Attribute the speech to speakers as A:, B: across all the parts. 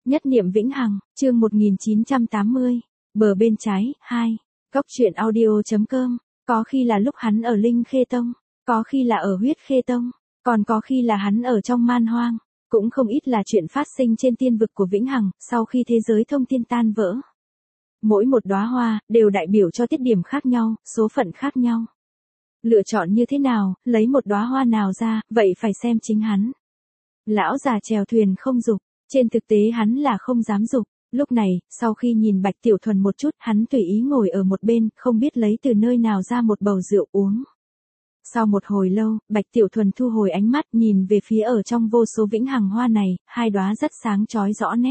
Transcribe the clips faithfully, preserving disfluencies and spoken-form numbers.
A: Nhất niệm vĩnh hằng, chương một nghìn chín trăm tám mươi, bờ bên trái, hai. Góc truyện audio.com, có khi là lúc hắn ở Linh Khê Tông, có khi là ở Huyết Khê Tông, còn có khi là hắn ở trong man hoang, cũng không ít là chuyện phát sinh trên tiên vực của vĩnh hằng, sau khi thế giới thông thiên tan vỡ. Mỗi một đóa hoa, đều đại biểu cho tiết điểm khác nhau, số phận khác nhau. Lựa chọn như thế nào, lấy một đóa hoa nào ra, vậy phải xem chính hắn. Lão già chèo thuyền không dục, trên thực tế hắn là không dám dục. Lúc này, sau khi nhìn Bạch Tiểu Thuần một chút, hắn tùy ý ngồi ở một bên, không biết lấy từ nơi nào ra một bầu rượu uống. Sau một hồi lâu, Bạch Tiểu Thuần thu hồi ánh mắt, nhìn về phía ở trong vô số vĩnh hằng hoa này, hai đóa rất sáng chói rõ nét.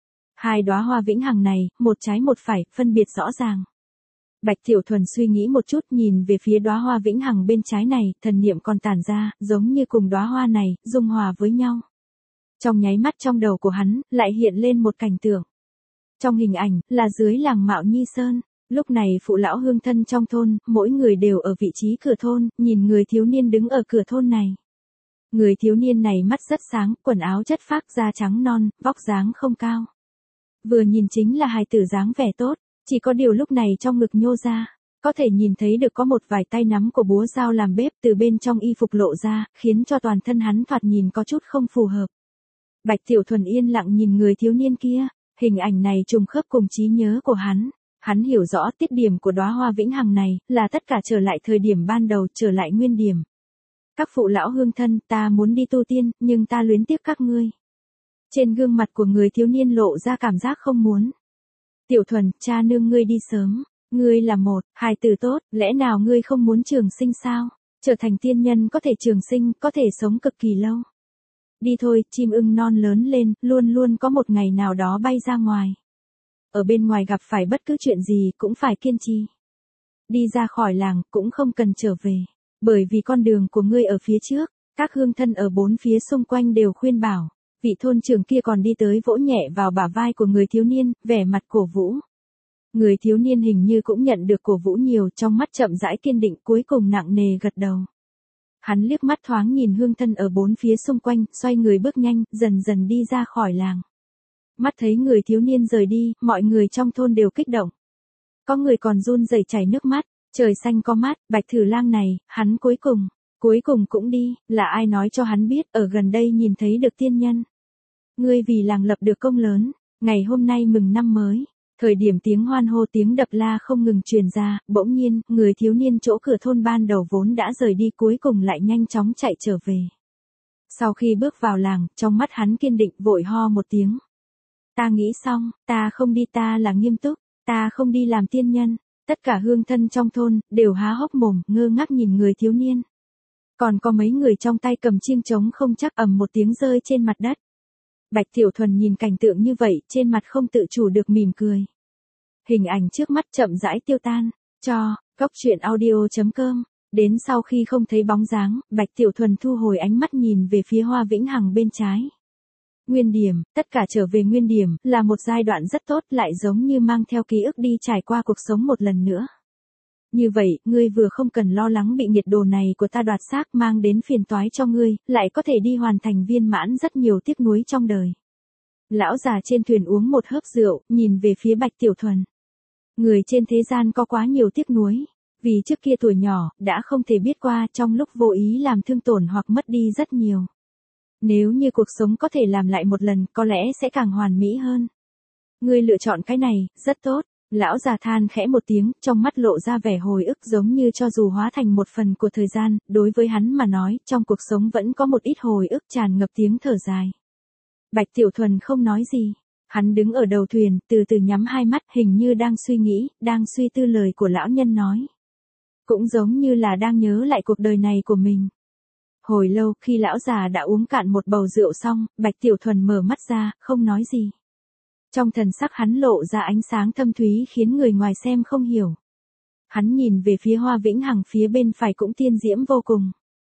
A: Hai đóa hoa vĩnh hằng này, một trái một phải, phân biệt rõ ràng. Bạch Tiểu Thuần suy nghĩ một chút, nhìn về phía đóa hoa vĩnh hằng bên trái này, thần niệm còn tản ra, giống như cùng đóa hoa này, dung hòa với nhau. Trong nháy mắt trong đầu của hắn, lại hiện lên một cảnh tượng. Trong hình ảnh, là dưới làng Mạo Nhi Sơn, lúc này phụ lão hương thân trong thôn, mỗi người đều ở vị trí cửa thôn, nhìn người thiếu niên đứng ở cửa thôn này. Người thiếu niên này mắt rất sáng, quần áo chất phác, da trắng non, vóc dáng không cao. Vừa nhìn chính là hài tử dáng vẻ tốt, chỉ có điều lúc này trong ngực nhô ra, có thể nhìn thấy được có một vài tay nắm của búa dao làm bếp từ bên trong y phục lộ ra, khiến cho toàn thân hắn thoạt nhìn có chút không phù hợp. Bạch Tiểu Thuần yên lặng nhìn người thiếu niên kia, hình ảnh này trùng khớp cùng trí nhớ của hắn. Hắn hiểu rõ tiết điểm của đóa hoa vĩnh hằng này, là tất cả trở lại thời điểm ban đầu, trở lại nguyên điểm. Các phụ lão hương thân, ta muốn đi tu tiên, nhưng ta luyến tiếc các ngươi. Trên gương mặt của người thiếu niên lộ ra cảm giác không muốn. Tiểu Thuần, cha nương ngươi đi sớm, ngươi là một, hài tử tốt, lẽ nào ngươi không muốn trường sinh sao? Trở thành tiên nhân có thể trường sinh, có thể sống cực kỳ lâu. Đi thôi, chim ưng non lớn lên, luôn luôn có một ngày nào đó bay ra ngoài. Ở bên ngoài gặp phải bất cứ chuyện gì cũng phải kiên trì. Đi ra khỏi làng cũng không cần trở về, bởi vì con đường của ngươi ở phía trước. Các hương thân ở bốn phía xung quanh đều khuyên bảo. Vị thôn trưởng kia còn đi tới vỗ nhẹ vào bả vai của người thiếu niên, vẻ mặt cổ vũ. Người thiếu niên hình như cũng nhận được cổ vũ nhiều, trong mắt chậm rãi kiên định, cuối cùng nặng nề gật đầu. Hắn liếc mắt thoáng nhìn hương thân ở bốn phía xung quanh, xoay người bước nhanh, dần dần đi ra khỏi làng. Mắt thấy người thiếu niên rời đi, mọi người trong thôn đều kích động. Có người còn run rẩy chảy nước mắt, trời xanh có mắt, Bạch Thử Lang này, hắn cuối cùng, cuối cùng cũng đi, là ai nói cho hắn biết, ở gần đây nhìn thấy được tiên nhân. Ngươi vì làng lập được công lớn, ngày hôm nay mừng năm mới. Thời điểm tiếng hoan hô tiếng đập la không ngừng truyền ra, bỗng nhiên, người thiếu niên chỗ cửa thôn ban đầu vốn đã rời đi cuối cùng lại nhanh chóng chạy trở về. Sau khi bước vào làng, trong mắt hắn kiên định vội ho một tiếng. Ta nghĩ xong, ta không đi, ta là nghiêm túc, ta không đi làm tiên nhân. Tất cả hương thân trong thôn, đều há hốc mồm, ngơ ngác nhìn người thiếu niên. Còn có mấy người trong tay cầm chiêng trống không chắc ầm một tiếng rơi trên mặt đất. Bạch Tiểu Thuần nhìn cảnh tượng như vậy, trên mặt không tự chủ được mỉm cười. Hình ảnh trước mắt chậm rãi tiêu tan, cho, góc truyện audio.com, đến sau khi không thấy bóng dáng, Bạch Tiểu Thuần thu hồi ánh mắt nhìn về phía hoa vĩnh hằng bên trái. Nguyên điểm, tất cả trở về nguyên điểm, là một giai đoạn rất tốt, lại giống như mang theo ký ức đi trải qua cuộc sống một lần nữa. Như vậy, ngươi vừa không cần lo lắng bị nhiệt đồ này của ta đoạt xác mang đến phiền toái cho ngươi, lại có thể đi hoàn thành viên mãn rất nhiều tiếc nuối trong đời. Lão già trên thuyền uống một hớp rượu, nhìn về phía Bạch Tiểu Thuần. Người trên thế gian có quá nhiều tiếc nuối, vì trước kia tuổi nhỏ, đã không thể biết qua trong lúc vô ý làm thương tổn hoặc mất đi rất nhiều. Nếu như cuộc sống có thể làm lại một lần, có lẽ sẽ càng hoàn mỹ hơn. Ngươi lựa chọn cái này, rất tốt. Lão già than khẽ một tiếng, trong mắt lộ ra vẻ hồi ức giống như cho dù hóa thành một phần của thời gian, đối với hắn mà nói, trong cuộc sống vẫn có một ít hồi ức tràn ngập tiếng thở dài. Bạch Tiểu Thuần không nói gì. Hắn đứng ở đầu thuyền, từ từ nhắm hai mắt, hình như đang suy nghĩ, đang suy tư lời của lão nhân nói. Cũng giống như là đang nhớ lại cuộc đời này của mình. Hồi lâu, khi lão già đã uống cạn một bầu rượu xong, Bạch Tiểu Thuần mở mắt ra, không nói gì. Trong thần sắc hắn lộ ra ánh sáng thâm thúy khiến người ngoài xem không hiểu. Hắn nhìn về phía hoa vĩnh hằng phía bên phải cũng tiên diễm vô cùng.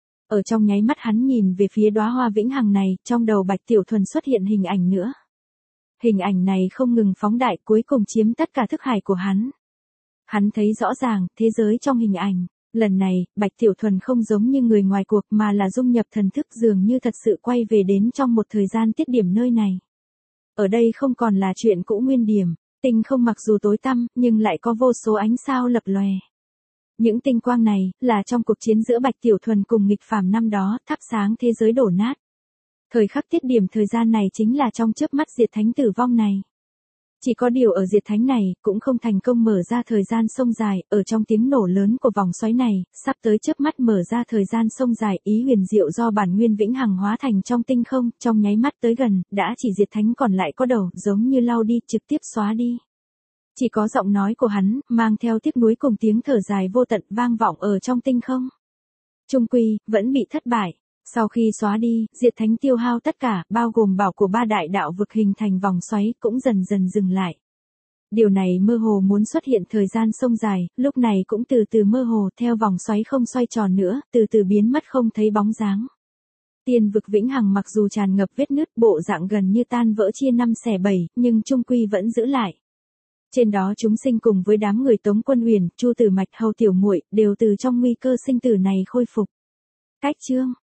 A: Ở trong nháy mắt hắn nhìn về phía đóa hoa vĩnh hằng này, trong đầu Bạch Tiểu Thuần xuất hiện hình ảnh nữa. Hình ảnh này không ngừng phóng đại, cuối cùng chiếm tất cả thức hải của hắn. Hắn thấy rõ ràng, thế giới trong hình ảnh. Lần này, Bạch Tiểu Thuần không giống như người ngoài cuộc mà là dung nhập thần thức, dường như thật sự quay về đến trong một thời gian tiết điểm nơi này. Ở đây không còn là chuyện cũ nguyên điểm, tinh không mặc dù tối tăm, nhưng lại có vô số ánh sao lập lòe. Những tinh quang này, là trong cuộc chiến giữa Bạch Tiểu Thuần cùng nghịch phàm năm đó, thắp sáng thế giới đổ nát. Thời khắc tiết điểm thời gian này chính là trong chớp mắt diệt thánh tử vong này. Chỉ có điều ở diệt thánh này, cũng không thành công mở ra thời gian sông dài, ở trong tiếng nổ lớn của vòng xoáy này, sắp tới chớp mắt mở ra thời gian sông dài, ý huyền diệu do bản nguyên vĩnh hằng hóa thành trong tinh không, trong nháy mắt tới gần, đã chỉ diệt thánh còn lại có đầu, giống như lau đi, trực tiếp xóa đi. Chỉ có giọng nói của hắn, mang theo tiếc nuối cùng tiếng thở dài vô tận vang vọng ở trong tinh không. Trung quy, vẫn bị thất bại. Sau khi xóa đi, diệt thánh tiêu hao tất cả, bao gồm bảo của ba đại đạo vực hình thành vòng xoáy, cũng dần dần dừng lại. Điều này mơ hồ muốn xuất hiện thời gian sông dài, lúc này cũng từ từ mơ hồ, theo vòng xoáy không xoay tròn nữa, từ từ biến mất không thấy bóng dáng. Tiên vực vĩnh hằng mặc dù tràn ngập vết nứt, bộ dạng gần như tan vỡ chia năm xẻ bảy, nhưng trung quy vẫn giữ lại. Trên đó chúng sinh cùng với đám người Tống Quân Huyền, Chu Tử Mạch, Hầu Tiểu Muội đều từ trong nguy cơ sinh tử này khôi phục. Cách chương